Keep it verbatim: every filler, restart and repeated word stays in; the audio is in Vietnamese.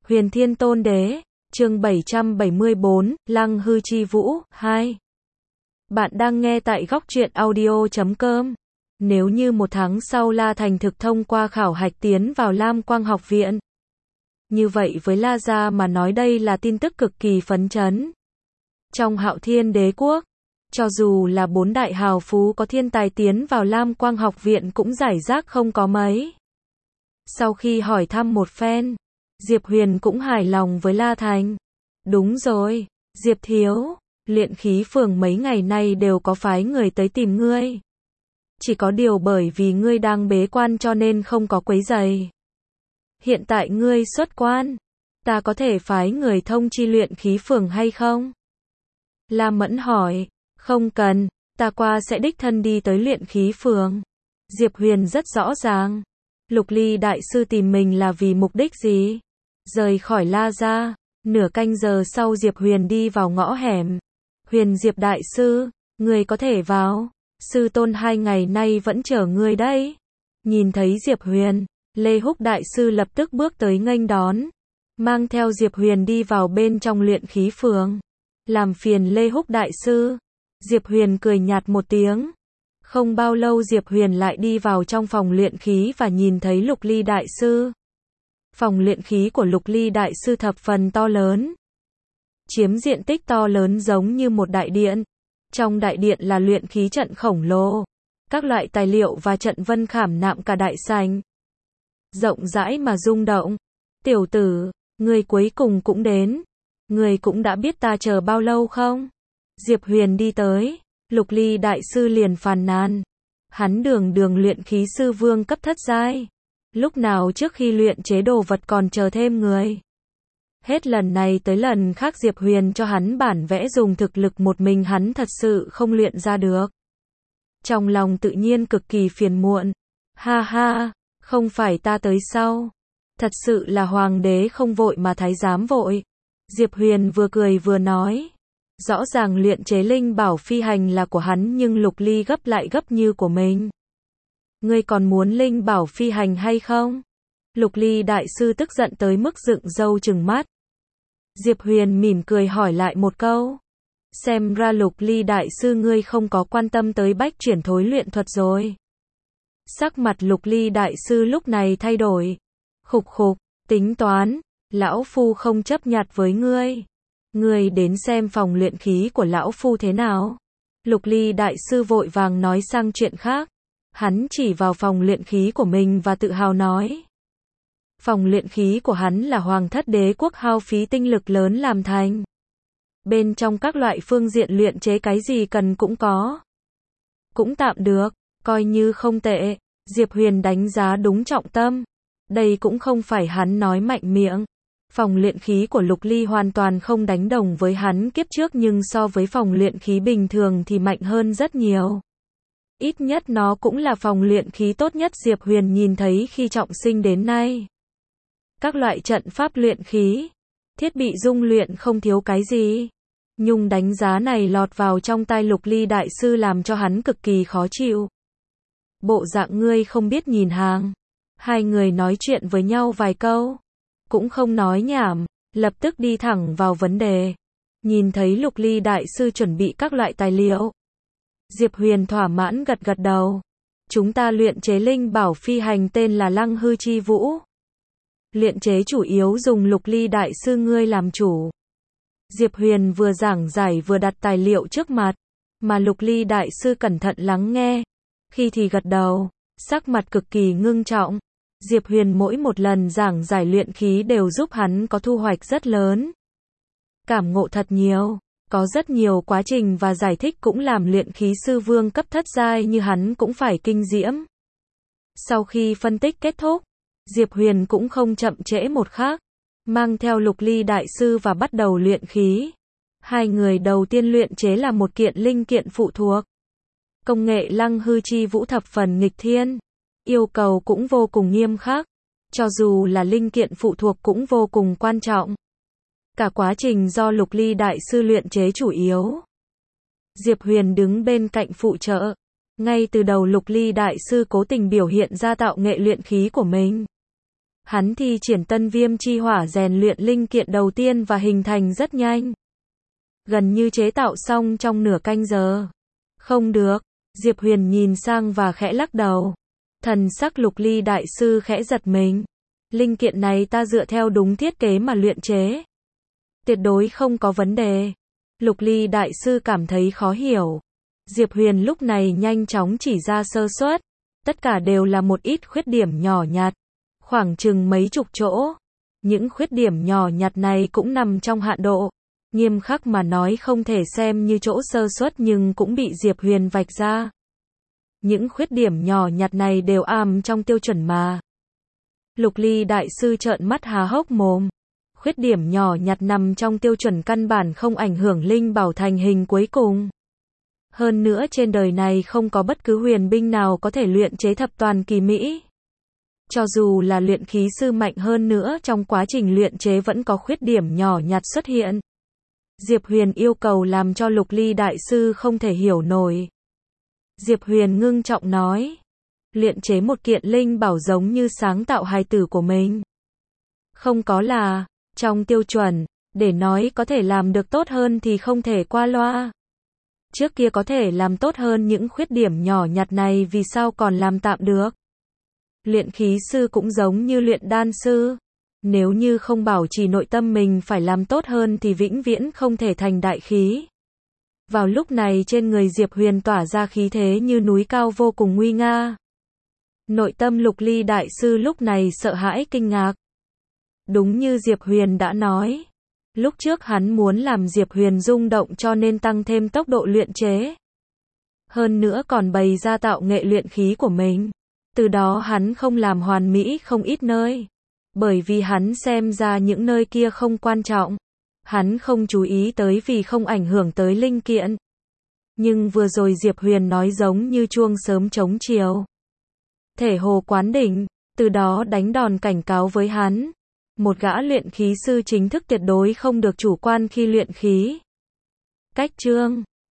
Huyền Thiên Tôn Đế, chương bảy trăm bảy mươi bốn, Lăng Hư Chi Vũ, hai. Bạn đang nghe tại góc truyện audio chấm com. Nếu như một tháng sau La Thành thực thông qua khảo hạch tiến vào Lam Quang học viện. Như vậy với La Gia mà nói đây là tin tức cực kỳ phấn chấn. Trong Hạo Thiên Đế Quốc, cho dù là bốn đại hào phú có thiên tài tiến vào Lam Quang học viện cũng giải rác không có mấy. Sau khi hỏi thăm một phen, Diệp Huyền cũng hài lòng với La Thành. Đúng rồi, Diệp Thiếu, luyện khí phường mấy ngày nay đều có phái người tới tìm ngươi. Chỉ có điều bởi vì ngươi đang bế quan cho nên không có quấy rầy. Hiện tại ngươi xuất quan, ta có thể phái người thông chi luyện khí phường hay không? La Mẫn hỏi, không cần, ta qua sẽ đích thân đi tới luyện khí phường. Diệp Huyền rất rõ ràng, Lục Ly đại sư tìm mình là vì mục đích gì? Rời khỏi La Gia, nửa canh giờ sau Diệp Huyền đi vào ngõ hẻm. Huyền Diệp đại sư, ngươi có thể vào, sư tôn hai ngày nay vẫn chờ ngươi đấy. Nhìn thấy Diệp Huyền, Lê Húc đại sư lập tức bước tới nghênh đón, mang theo Diệp Huyền đi vào bên trong luyện khí phường. Làm phiền Lê Húc đại sư. Diệp Huyền cười nhạt một tiếng. Không bao lâu Diệp Huyền lại đi vào trong phòng luyện khí và nhìn thấy Lục Ly đại sư. Phòng luyện khí của Lục Ly đại sư thập phần to lớn, chiếm diện tích to lớn giống như một đại điện. Trong đại điện là luyện khí trận khổng lồ, các loại tài liệu và trận vân khảm nạm cả đại sảnh. Rộng rãi mà rung động. Tiểu tử, người cuối cùng cũng đến. Người cũng đã biết ta chờ bao lâu không? Diệp Huyền đi tới, Lục Ly đại sư liền phàn nàn. Hắn đường đường luyện khí sư vương cấp thất giai. Lúc nào trước khi luyện chế đồ vật còn chờ thêm người. Hết lần này tới lần khác Diệp Huyền cho hắn bản vẽ dùng thực lực một mình hắn thật sự không luyện ra được. Trong lòng tự nhiên cực kỳ phiền muộn. Ha ha, không phải ta tới sau. Thật sự là hoàng đế không vội mà thái giám vội. Diệp Huyền vừa cười vừa nói. Rõ ràng luyện chế linh bảo phi hành là của hắn nhưng Lục Ly gấp lại gấp như của mình. Ngươi còn muốn linh bảo phi hành hay không? Lục Ly đại sư tức giận tới mức dựng râu trừng mắt. Diệp Huyền mỉm cười hỏi lại một câu. Xem ra Lục Ly đại sư ngươi không có quan tâm tới bách chuyển thối luyện thuật rồi. Sắc mặt Lục Ly đại sư lúc này thay đổi. Khục khục, tính toán, lão phu không chấp nhặt với ngươi. Ngươi đến xem phòng luyện khí của lão phu thế nào? Lục Ly đại sư vội vàng nói sang chuyện khác. Hắn chỉ vào phòng luyện khí của mình và tự hào nói. Phòng luyện khí của hắn là Hoàng Thất Đế Quốc hao phí tinh lực lớn làm thành. Bên trong các loại phương diện luyện chế cái gì cần cũng có. Cũng tạm được, coi như không tệ. Diệp Huyền đánh giá đúng trọng tâm. Đây cũng không phải hắn nói mạnh miệng. Phòng luyện khí của Lục Ly hoàn toàn không đánh đồng với hắn kiếp trước nhưng so với phòng luyện khí bình thường thì mạnh hơn rất nhiều. Ít nhất nó cũng là phòng luyện khí tốt nhất Diệp Huyền nhìn thấy khi trọng sinh đến nay. Các loại trận pháp luyện khí, thiết bị dung luyện không thiếu cái gì. Nhung đánh giá này lọt vào trong tai Lục Ly đại sư làm cho hắn cực kỳ khó chịu. Bộ dạng ngươi không biết nhìn hàng. Hai người nói chuyện với nhau vài câu, cũng không nói nhảm, lập tức đi thẳng vào vấn đề. Nhìn thấy Lục Ly đại sư chuẩn bị các loại tài liệu, Diệp Huyền thỏa mãn gật gật đầu. Chúng ta luyện chế linh bảo phi hành tên là Lăng Hư Chi Vũ. Luyện chế chủ yếu dùng Lục Ly đại sư ngươi làm chủ. Diệp Huyền vừa giảng giải vừa đặt tài liệu trước mặt, mà Lục Ly đại sư cẩn thận lắng nghe. Khi thì gật đầu, sắc mặt cực kỳ ngưng trọng. Diệp Huyền mỗi một lần giảng giải luyện khí đều giúp hắn có thu hoạch rất lớn. Cảm ngộ thật nhiều. Có rất nhiều quá trình và giải thích cũng làm luyện khí sư vương cấp thất giai như hắn cũng phải kinh diễm. Sau khi phân tích kết thúc, Diệp Huyền cũng không chậm trễ một khắc, mang theo Lục Ly đại sư và bắt đầu luyện khí. Hai người đầu tiên luyện chế là một kiện linh kiện phụ thuộc. Công nghệ Lăng Hư Chi Vũ thập phần nghịch thiên, yêu cầu cũng vô cùng nghiêm khắc, cho dù là linh kiện phụ thuộc cũng vô cùng quan trọng. Cả quá trình do Lục Ly đại sư luyện chế chủ yếu. Diệp Huyền đứng bên cạnh phụ trợ. Ngay từ đầu Lục Ly đại sư cố tình biểu hiện ra tạo nghệ luyện khí của mình. Hắn thi triển tân viêm chi hỏa rèn luyện linh kiện đầu tiên và hình thành rất nhanh. Gần như chế tạo xong trong nửa canh giờ. Không được, Diệp Huyền nhìn sang và khẽ lắc đầu. Thần sắc Lục Ly đại sư khẽ giật mình. Linh kiện này ta dựa theo đúng thiết kế mà luyện chế. Tuyệt đối không có vấn đề. Lục Ly đại sư cảm thấy khó hiểu. Diệp Huyền lúc này nhanh chóng chỉ ra sơ suất. Tất cả đều là một ít khuyết điểm nhỏ nhặt. Khoảng chừng mấy chục chỗ. Những khuyết điểm nhỏ nhặt này cũng nằm trong hạn độ. Nghiêm khắc mà nói không thể xem như chỗ sơ suất nhưng cũng bị Diệp Huyền vạch ra. Những khuyết điểm nhỏ nhặt này đều ằm trong tiêu chuẩn mà. Lục Ly đại sư trợn mắt há hốc mồm. Khuyết điểm nhỏ nhặt nằm trong tiêu chuẩn căn bản không ảnh hưởng linh bảo thành hình cuối cùng. Hơn nữa trên đời này không có bất cứ huyền binh nào có thể luyện chế thập toàn kỳ mỹ. Cho dù là luyện khí sư mạnh hơn nữa trong quá trình luyện chế vẫn có khuyết điểm nhỏ nhặt xuất hiện. Diệp Huyền yêu cầu làm cho Lục Ly đại sư không thể hiểu nổi. Diệp Huyền ngưng trọng nói. Luyện chế một kiện linh bảo giống như sáng tạo hài tử của mình. Không có là, trong tiêu chuẩn, để nói có thể làm được tốt hơn thì không thể qua loa. Trước kia có thể làm tốt hơn những khuyết điểm nhỏ nhặt này vì sao còn làm tạm được. Luyện khí sư cũng giống như luyện đan sư. Nếu như không bảo trì nội tâm mình phải làm tốt hơn thì vĩnh viễn không thể thành đại khí. Vào lúc này trên người Diệp Huyền tỏa ra khí thế như núi cao vô cùng nguy nga. Nội tâm Lục Ly đại sư lúc này sợ hãi kinh ngạc. Đúng như Diệp Huyền đã nói. Lúc trước hắn muốn làm Diệp Huyền rung động cho nên tăng thêm tốc độ luyện chế. Hơn nữa còn bày ra tạo nghệ luyện khí của mình. Từ đó hắn không làm hoàn mỹ không ít nơi. Bởi vì hắn xem ra những nơi kia không quan trọng. Hắn không chú ý tới vì không ảnh hưởng tới linh kiện. Nhưng vừa rồi Diệp Huyền nói giống như chuông sớm chống chiều. Thể hồ quán đỉnh, từ đó đánh đòn cảnh cáo với hắn. Một gã luyện khí sư chính thức tuyệt đối không được chủ quan khi luyện khí. Cách chương